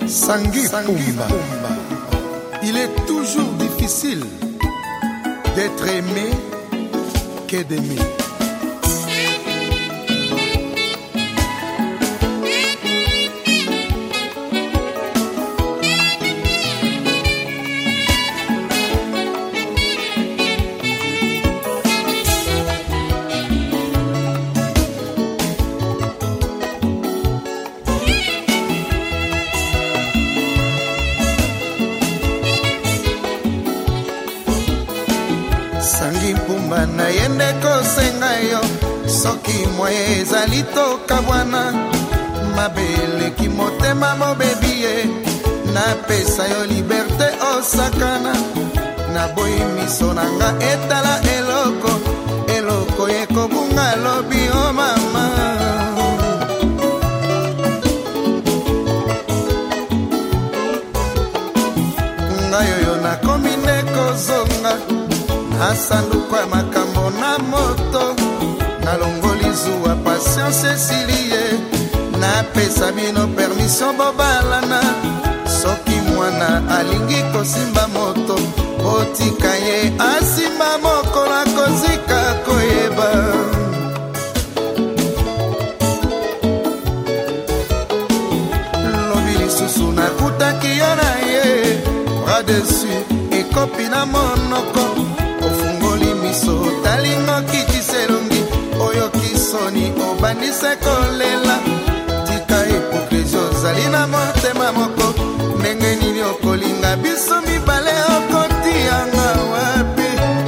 Sangi Pumba. Il est toujours difficile d'être aimé que d'aimer. Sangi Pumba na yende kosenga yo soki moye ezali toka bwana mabele ki motema mobebie na pesa yo liberté osakana na boyi miso nanga etala eloko ekobunga lobi o mama ngayo yo na komine kozonga asanduku ya makambo na moto nalongoli zuwa patience esilie napesa bino permission bobalana soki mwana alingi kosimba moto otika ye asimba mokola kozika koyeba lobi lisusu nakutaki yo na ye bras dessus ekopi na monoko talingo kitiselongi oyo kisoni obandise kolela tika hipokrizi ozali na motema moko ndenge nini okolinga biso mibale okotianga wapi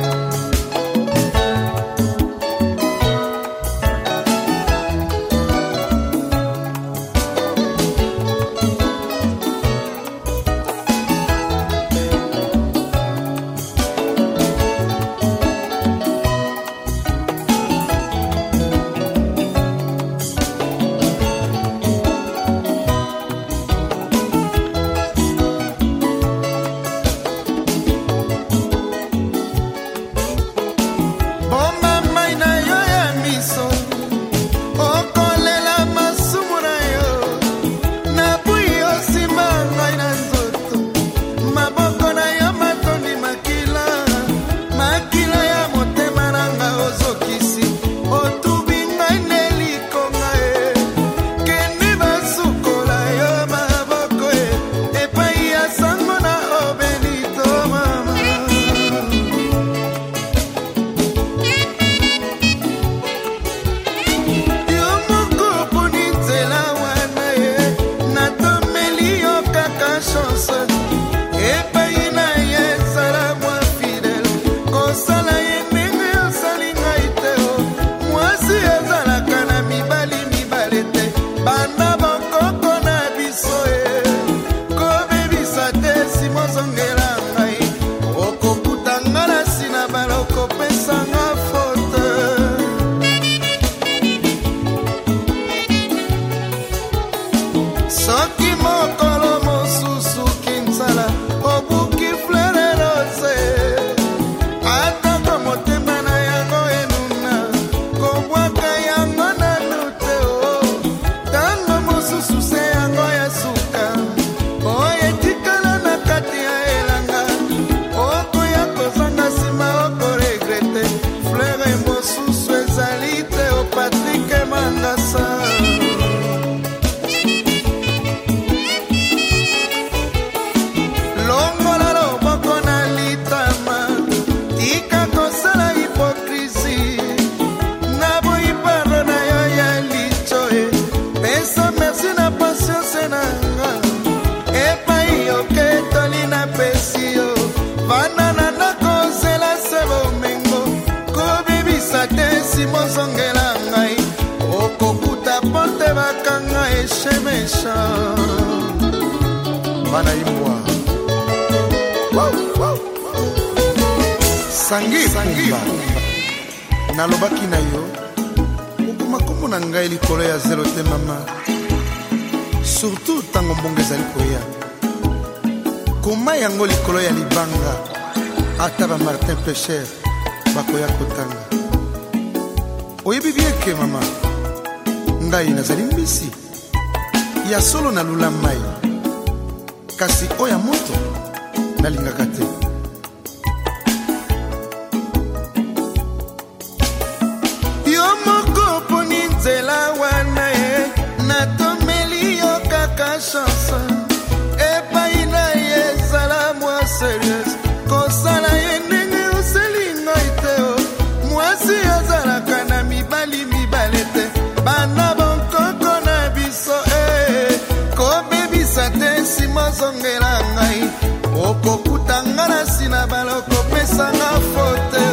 Sangi Pumba nalobaki na yo okoma kombo na ngai likolo ya zelo te mama surtout tango mbongo ezali koya koma yango likolo ya libanga ata ba Martin Pécher bakoya kotanga oyebi bien ke mama ngai nazali mbisi ya solo na lula mai kasi oya moto nalingaka te. Yo moko poni nzela wana ye natomeli yo kaka chance epai na ye ezala mwa serieuse kosala ye ndenge oseli ngai te o. Mwasi azalaka na mibali te bana bonkoko na biso kobebisa te nsima ozongela ngai okokutanga na sina baloko pesanga fote.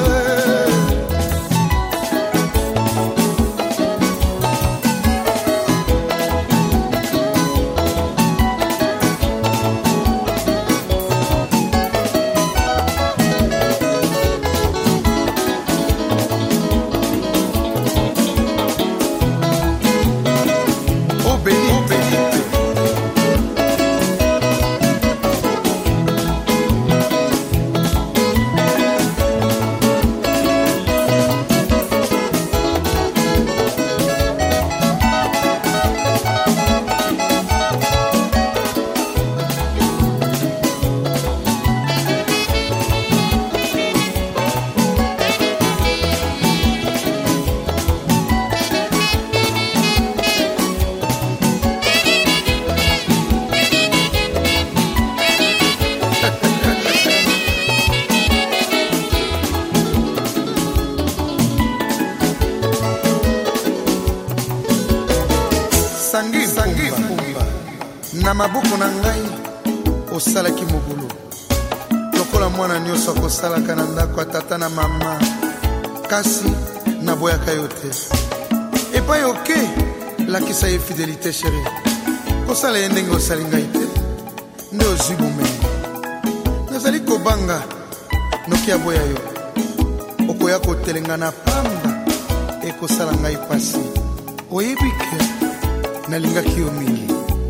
Sangi Kumba na maboko na ngai osalaki mobulu lokola mwana nyonso akosalaka na ndako ya tata na mama, kasi naboyaka yo te. Epai oke lakisa ye fidelité chérie, kosala ye ndenge osali ngai te nde ozwi bomemi. Nazali kobanga noki aboya yo okoya kotelenga na pamba ekosala ngai pasi. Oyebi ke nalingaki yo mingi.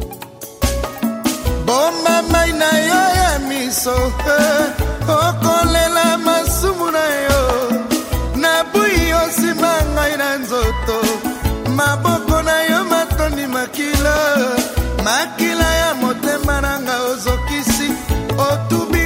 Bomba mai na yo ya miso okolela masumu na yo nabui yo nsima ngai na nzoto maboko na yo matondi makila ya motema na nga ozokisi otubi